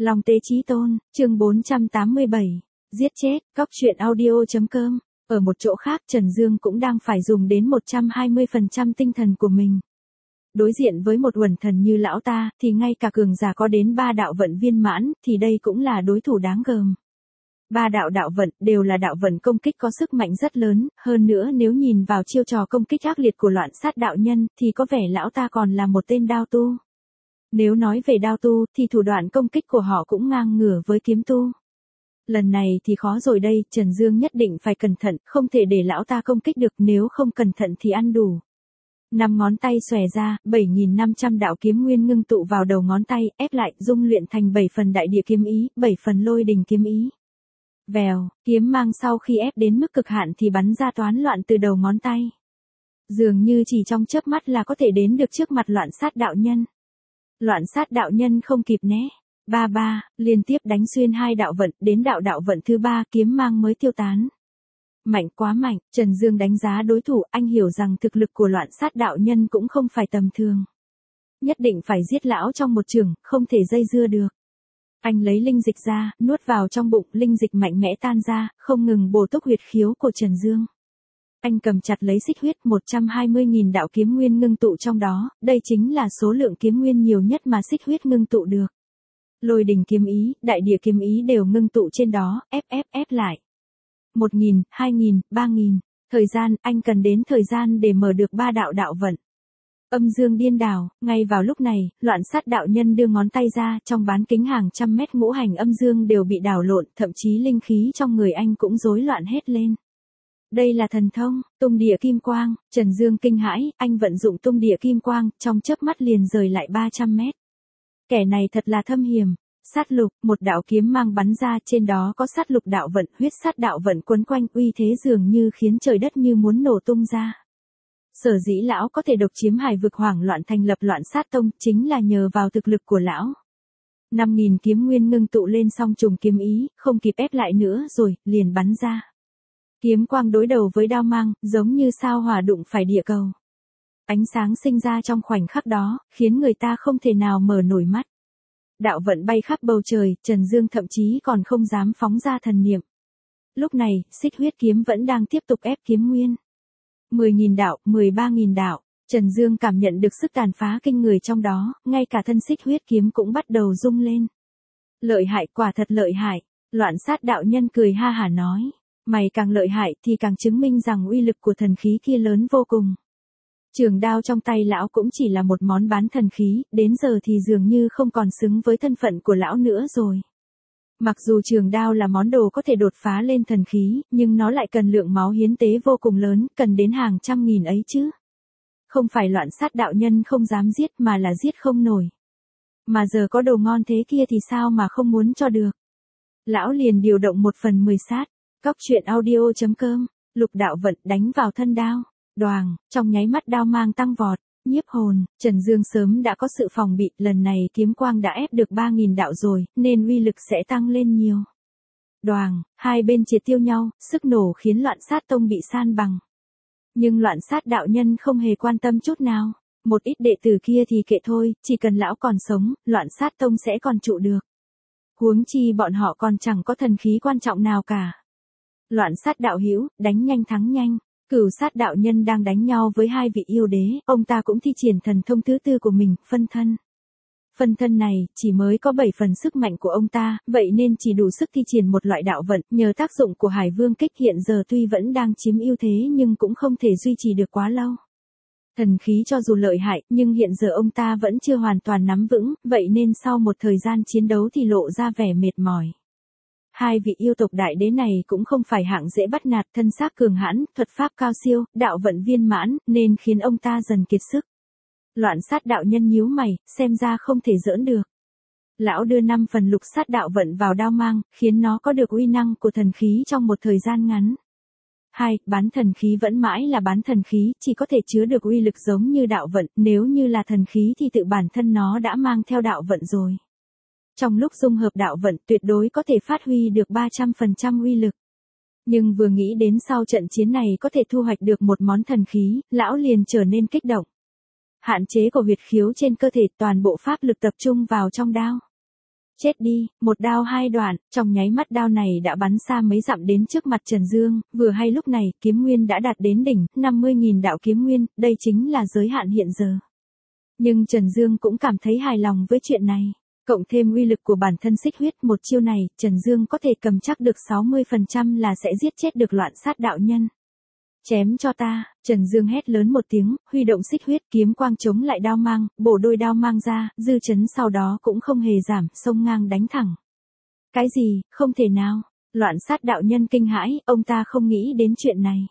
Long Tế Chí Tôn, chương 487. Giết chết, cóc truyện audio.com. Ở một chỗ khác Trần Dương cũng đang phải dùng đến 120% tinh thần của mình. Đối diện với một uẩn thần như lão ta, thì ngay cả cường giả có đến 3 đạo vận viên mãn, thì đây cũng là đối thủ đáng gờm. 3 đạo vận đều là đạo vận công kích có sức mạnh rất lớn, hơn nữa nếu nhìn vào chiêu trò công kích ác liệt của Loạn Sát đạo nhân, thì có vẻ lão ta còn là một tên đao tu. Nếu nói về đao tu, thì thủ đoạn công kích của họ cũng ngang ngửa với kiếm tu. Lần này thì khó rồi đây, Trần Dương nhất định phải cẩn thận, không thể để lão ta công kích được, nếu không cẩn thận thì ăn đủ. 5 ngón tay xòe ra, 7.500 đạo kiếm nguyên ngưng tụ vào đầu ngón tay, ép lại, dung luyện thành 7 phần đại địa kiếm ý, 7 phần lôi đình kiếm ý. Vèo, kiếm mang sau khi ép đến mức cực hạn thì bắn ra toán loạn từ đầu ngón tay. Dường như chỉ trong chớp mắt là có thể đến được trước mặt Loạn Sát đạo nhân. Loạn Sát đạo nhân không kịp né. Ba, liên tiếp đánh xuyên 2 đạo vận, đến đạo vận thứ 3 kiếm mang mới tiêu tán. Mạnh quá mạnh, Trần Dương đánh giá đối thủ, anh hiểu rằng thực lực của Loạn Sát đạo nhân cũng không phải tầm thường. Nhất định phải giết lão trong một chưởng, không thể dây dưa được. Anh lấy linh dịch ra, nuốt vào trong bụng, linh dịch mạnh mẽ tan ra, không ngừng bổ túc huyệt khiếu của Trần Dương. Anh cầm chặt lấy xích huyết, 120.000 đạo kiếm nguyên ngưng tụ trong đó, đây chính là số lượng kiếm nguyên nhiều nhất mà xích huyết ngưng tụ được. Lôi đình kiếm ý, đại địa kiếm ý đều ngưng tụ trên đó, ép lại. 1.000, 2.000, 3.000, thời gian, anh cần đến thời gian để mở được 3 đạo vận. Âm dương điên đảo, ngay vào lúc này, Loạn Sát đạo nhân đưa ngón tay ra, trong bán kính hàng trăm mét ngũ hành âm dương đều bị đảo lộn, thậm chí linh khí trong người anh cũng rối loạn hết lên. Đây là thần thông, tung địa kim quang, Trần Dương kinh hãi, anh vận dụng tung địa kim quang, trong chớp mắt liền rời lại 300 mét. Kẻ này thật là thâm hiểm. Sát lục, một đạo kiếm mang bắn ra, trên đó có sát lục đạo vận, huyết sát đạo vận quấn quanh, uy thế dường như khiến trời đất như muốn nổ tung ra. Sở dĩ lão có thể độc chiếm hải vực hoảng loạn thành lập Loạn Sát tông, chính là nhờ vào thực lực của lão. 5.000 kiếm nguyên ngưng tụ lên song trùng kiếm ý, không kịp ép lại nữa rồi, liền bắn ra. Kiếm quang đối đầu với đao mang, giống như sao hỏa đụng phải địa cầu. Ánh sáng sinh ra trong khoảnh khắc đó, khiến người ta không thể nào mở nổi mắt. Đạo vận bay khắp bầu trời, Trần Dương thậm chí còn không dám phóng ra thần niệm. Lúc này, xích huyết kiếm vẫn đang tiếp tục ép kiếm nguyên. 10.000 đạo, 13.000 đạo, Trần Dương cảm nhận được sức tàn phá kinh người trong đó, ngay cả thân xích huyết kiếm cũng bắt đầu rung lên. Lợi hại, quả thật lợi hại, Loạn Sát đạo nhân cười ha hả nói. Mày càng lợi hại thì càng chứng minh rằng uy lực của thần khí kia lớn vô cùng. Trường đao trong tay lão cũng chỉ là một món bán thần khí, đến giờ thì dường như không còn xứng với thân phận của lão nữa rồi. Mặc dù trường đao là món đồ có thể đột phá lên thần khí, nhưng nó lại cần lượng máu hiến tế vô cùng lớn, cần đến hàng trăm nghìn ấy chứ. Không phải Loạn Sát đạo nhân không dám giết mà là giết không nổi. Mà giờ có đồ ngon thế kia thì sao mà không muốn cho được. Lão liền điều động 1/10 sát. Cóc truyện audio.com, lục đạo vận đánh vào thân đao. Đoàng, trong nháy mắt đao mang tăng vọt, nhiếp hồn, Trần Dương sớm đã có sự phòng bị, lần này kiếm quang đã ép được 3.000 đạo rồi, nên uy lực sẽ tăng lên nhiều. Đoàng, hai bên triệt tiêu nhau, sức nổ khiến Loạn Sát tông bị san bằng. Nhưng Loạn Sát đạo nhân không hề quan tâm chút nào, một ít đệ tử kia thì kệ thôi, chỉ cần lão còn sống, Loạn Sát tông sẽ còn trụ được. Huống chi bọn họ còn chẳng có thần khí quan trọng nào cả. Loạn Sát đạo hữu, đánh nhanh thắng nhanh. Cửu Sát đạo nhân đang đánh nhau với 2 vị yêu đế, ông ta cũng thi triển thần thông thứ 4 của mình, phân thân. Phân thân này, chỉ mới có 7 phần sức mạnh của ông ta, vậy nên chỉ đủ sức thi triển một loại đạo vận, nhờ tác dụng của Hải Vương kích hiện giờ tuy vẫn đang chiếm ưu thế nhưng cũng không thể duy trì được quá lâu. Thần khí cho dù lợi hại, nhưng hiện giờ ông ta vẫn chưa hoàn toàn nắm vững, vậy nên sau một thời gian chiến đấu thì lộ ra vẻ mệt mỏi. 2 vị yêu tộc đại đế này cũng không phải hạng dễ bắt nạt, thân xác cường hãn, thuật pháp cao siêu, đạo vận viên mãn, nên khiến ông ta dần kiệt sức. Loạn Sát đạo nhân nhíu mày, xem ra không thể giỡn được. Lão đưa 5 phần lục sát đạo vận vào đao mang, khiến nó có được uy năng của thần khí trong một thời gian ngắn. 2. Bán thần khí vẫn mãi là bán thần khí, chỉ có thể chứa được uy lực giống như đạo vận, nếu như là thần khí thì tự bản thân nó đã mang theo đạo vận rồi. Trong lúc dung hợp đạo vận tuyệt đối có thể phát huy được 300% uy lực. Nhưng vừa nghĩ đến sau trận chiến này có thể thu hoạch được một món thần khí, lão liền trở nên kích động. Hạn chế của huyệt khiếu trên cơ thể, toàn bộ pháp lực tập trung vào trong đao. Chết đi, một đao hai đoạn, trong nháy mắt đao này đã bắn xa mấy dặm đến trước mặt Trần Dương, vừa hay lúc này, kiếm nguyên đã đạt đến đỉnh, 50.000 đạo kiếm nguyên, đây chính là giới hạn hiện giờ. Nhưng Trần Dương cũng cảm thấy hài lòng với chuyện này. Cộng thêm uy lực của bản thân xích huyết, một chiêu này, Trần Dương có thể cầm chắc được 60% là sẽ giết chết được loạn sát đạo nhân. Chém cho ta, Trần Dương hét lớn một tiếng, huy động xích huyết, kiếm quang chống lại đao mang, bổ đôi đao mang ra, dư chấn sau đó cũng không hề giảm, xông ngang đánh thẳng. Cái gì, không thể nào, loạn sát đạo nhân kinh hãi, ông ta không nghĩ đến chuyện này.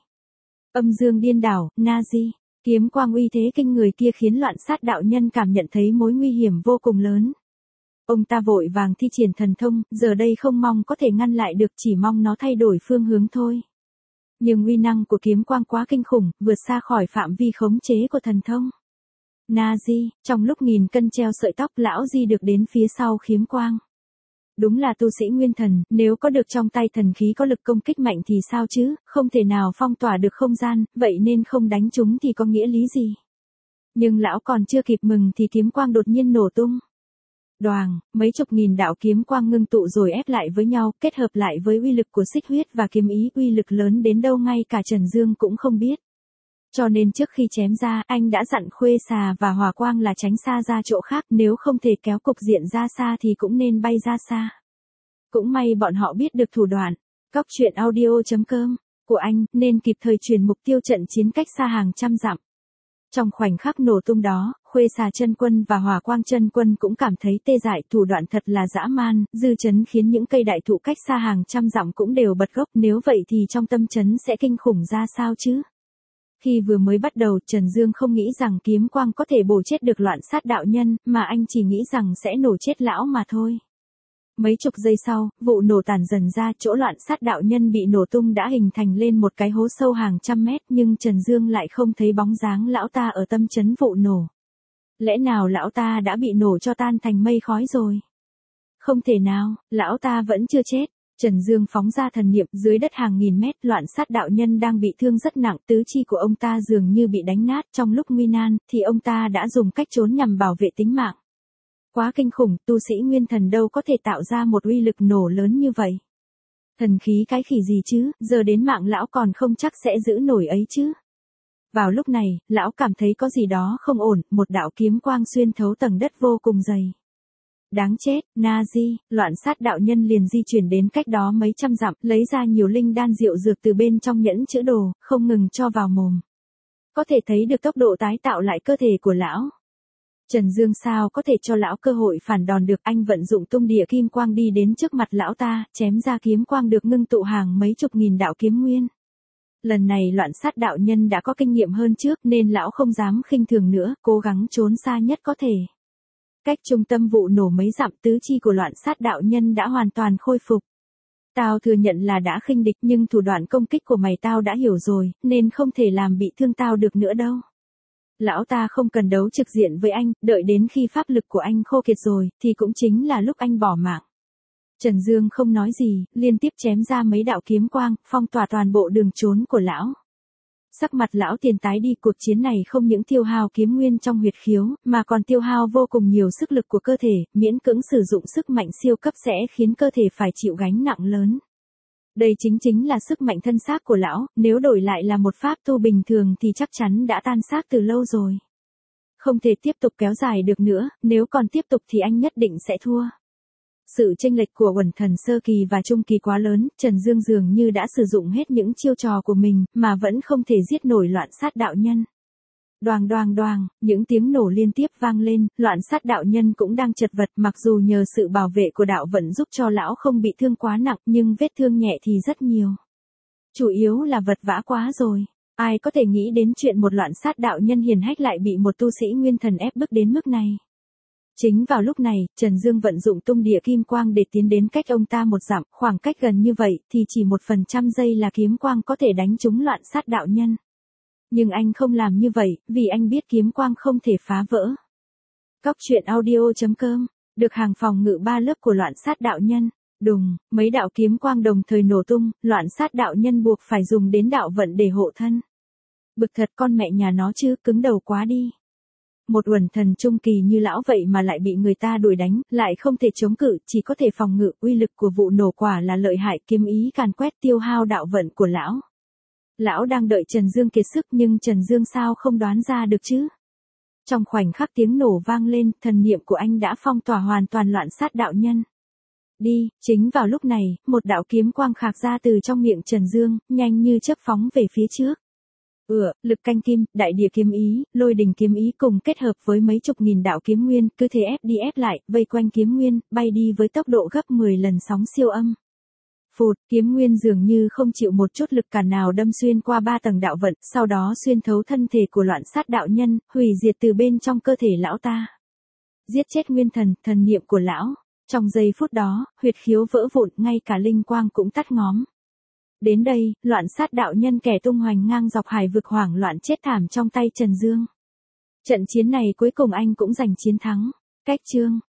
Âm dương điên đảo, Nazi, kiếm quang uy thế kinh người kia khiến loạn sát đạo nhân cảm nhận thấy mối nguy hiểm vô cùng lớn. Ông ta vội vàng thi triển thần thông, giờ đây không mong có thể ngăn lại được, chỉ mong nó thay đổi phương hướng thôi. Nhưng uy năng của kiếm quang quá kinh khủng, vượt xa khỏi phạm vi khống chế của thần thông. Nazi, trong lúc nghìn cân treo sợi tóc, lão Di được đến phía sau kiếm quang. Đúng là tu sĩ nguyên thần, nếu có được trong tay thần khí có lực công kích mạnh thì sao chứ, không thể nào phong tỏa được không gian, vậy nên không đánh chúng thì có nghĩa lý gì. Nhưng lão còn chưa kịp mừng thì kiếm quang đột nhiên nổ tung. Đoàng, mấy chục nghìn đạo kiếm quang ngưng tụ rồi ép lại với nhau, kết hợp lại với uy lực của xích huyết và kiếm ý, uy lực lớn đến đâu ngay cả Trần Dương cũng không biết. Cho nên trước khi chém ra, anh đã dặn Khuê Xà và Hỏa Quang là tránh xa ra chỗ khác, nếu không thể kéo cục diện ra xa thì cũng nên bay ra xa. Cũng may bọn họ biết được thủ đoạn. Cóc truyện audio.com của anh, nên kịp thời chuyển mục tiêu trận chiến cách xa hàng trăm dặm. Trong khoảnh khắc nổ tung đó, Khuê Xà chân quân và Hỏa Quang chân quân cũng cảm thấy tê dại, thủ đoạn thật là dã man, dư chấn khiến những cây đại thụ cách xa hàng trăm dặm cũng đều bật gốc, nếu vậy thì trong tâm chấn sẽ kinh khủng ra sao chứ. Khi vừa mới bắt đầu, Trần Dương không nghĩ rằng kiếm quang có thể bổ chết được loạn sát đạo nhân, mà anh chỉ nghĩ rằng sẽ nổ chết lão mà thôi. Mấy chục giây sau, vụ nổ tàn dần ra, chỗ loạn sát đạo nhân bị nổ tung đã hình thành lên một cái hố sâu hàng trăm mét, nhưng Trần Dương lại không thấy bóng dáng lão ta ở tâm chấn vụ nổ. Lẽ nào lão ta đã bị nổ cho tan thành mây khói rồi? Không thể nào, lão ta vẫn chưa chết. Trần Dương phóng ra thần niệm, dưới đất hàng nghìn mét, loạn sát đạo nhân đang bị thương rất nặng, tứ chi của ông ta dường như bị đánh nát, trong lúc nguy nan, thì ông ta đã dùng cách trốn nhằm bảo vệ tính mạng. Quá kinh khủng, tu sĩ nguyên thần đâu có thể tạo ra một uy lực nổ lớn như vậy. Thần khí cái khỉ gì chứ, giờ đến mạng lão còn không chắc sẽ giữ nổi ấy chứ. Vào lúc này, lão cảm thấy có gì đó không ổn, một đạo kiếm quang xuyên thấu tầng đất vô cùng dày. Đáng chết, Nazi, loạn sát đạo nhân liền di chuyển đến cách đó mấy trăm dặm, lấy ra nhiều linh đan diệu dược từ bên trong nhẫn chữ đồ, không ngừng cho vào mồm. Có thể thấy được tốc độ tái tạo lại cơ thể của lão. Trần Dương sao có thể cho lão cơ hội phản đòn được, anh vận dụng tung địa kim quang đi đến trước mặt lão ta, chém ra kiếm quang được ngưng tụ hàng mấy chục nghìn đạo kiếm nguyên. Lần này loạn sát đạo nhân đã có kinh nghiệm hơn trước nên lão không dám khinh thường nữa, cố gắng trốn xa nhất có thể. Cách trung tâm vụ nổ mấy dặm, tứ chi của loạn sát đạo nhân đã hoàn toàn khôi phục. Tao thừa nhận là đã khinh địch nhưng thủ đoạn công kích của mày tao đã hiểu rồi, nên không thể làm bị thương tao được nữa đâu. Lão ta không cần đấu trực diện với anh, đợi đến khi pháp lực của anh khô kiệt rồi, thì cũng chính là lúc anh bỏ mạng. Trần Dương không nói gì, liên tiếp chém ra mấy đạo kiếm quang, phong tỏa toàn bộ đường trốn của lão. Sắc mặt lão tiền tái đi, cuộc chiến này không những tiêu hao kiếm nguyên trong huyệt khiếu, mà còn tiêu hao vô cùng nhiều sức lực của cơ thể, miễn cưỡng sử dụng sức mạnh siêu cấp sẽ khiến cơ thể phải chịu gánh nặng lớn. Đây chính là sức mạnh thân xác của lão, nếu đổi lại là một pháp tu bình thường thì chắc chắn đã tan xác từ lâu rồi. Không thể tiếp tục kéo dài được nữa, nếu còn tiếp tục thì anh nhất định sẽ thua. Sự chênh lệch của Uẩn Thần sơ kỳ và trung kỳ quá lớn, Trần Dương dường như đã sử dụng hết những chiêu trò của mình, mà vẫn không thể giết nổi loạn sát đạo nhân. Đoàng đoàng đoàng, những tiếng nổ liên tiếp vang lên, loạn sát đạo nhân cũng đang chật vật, mặc dù nhờ sự bảo vệ của đạo vận giúp cho lão không bị thương quá nặng, nhưng vết thương nhẹ thì rất nhiều. Chủ yếu là vật vã quá rồi. Ai có thể nghĩ đến chuyện một loạn sát đạo nhân hiền hách lại bị một tu sĩ nguyên thần ép bức đến mức này. Chính vào lúc này, Trần Dương vận dụng tung địa kim quang để tiến đến cách ông ta một dặm, khoảng cách gần như vậy thì chỉ 1% giây là kiếm quang có thể đánh trúng loạn sát đạo nhân. Nhưng anh không làm như vậy, vì anh biết kiếm quang không thể phá vỡ. Cóc truyện audio.com, được hàng phòng ngự 3 lớp của loạn sát đạo nhân. Đùng, mấy đạo kiếm quang đồng thời nổ tung, loạn sát đạo nhân buộc phải dùng đến đạo vận để hộ thân. Bực thật con mẹ nhà nó chứ, cứng đầu quá đi. Một uẩn thần trung kỳ như lão vậy mà lại bị người ta đuổi đánh, lại không thể chống cự, chỉ có thể phòng ngự, uy lực của vụ nổ quả là lợi hại, kiếm ý càn quét tiêu hao đạo vận của lão. Lão đang đợi Trần Dương kiệt sức nhưng Trần Dương sao không đoán ra được chứ? Trong khoảnh khắc tiếng nổ vang lên, thần niệm của anh đã phong tỏa hoàn toàn loạn sát đạo nhân. Đi, chính vào lúc này, một đạo kiếm quang khạc ra từ trong miệng Trần Dương, nhanh như chớp phóng về phía trước. Lực canh kim, đại địa kiếm ý, lôi đình kiếm ý cùng kết hợp với mấy chục nghìn đạo kiếm nguyên, cứ thế ép đi ép lại, vây quanh kiếm nguyên, bay đi với tốc độ gấp 10 lần sóng siêu âm. Phụt, kiếm nguyên dường như không chịu một chút lực cản nào đâm xuyên qua 3 tầng đạo vận, sau đó xuyên thấu thân thể của loạn sát đạo nhân, hủy diệt từ bên trong cơ thể lão ta. Giết chết nguyên thần, thần niệm của lão. Trong giây phút đó, huyệt khiếu vỡ vụn, ngay cả linh quang cũng tắt ngóm. Đến đây, loạn sát đạo nhân kẻ tung hoành ngang dọc hải vực hoảng loạn chết thảm trong tay Trần Dương. Trận chiến này cuối cùng anh cũng giành chiến thắng. Cách chương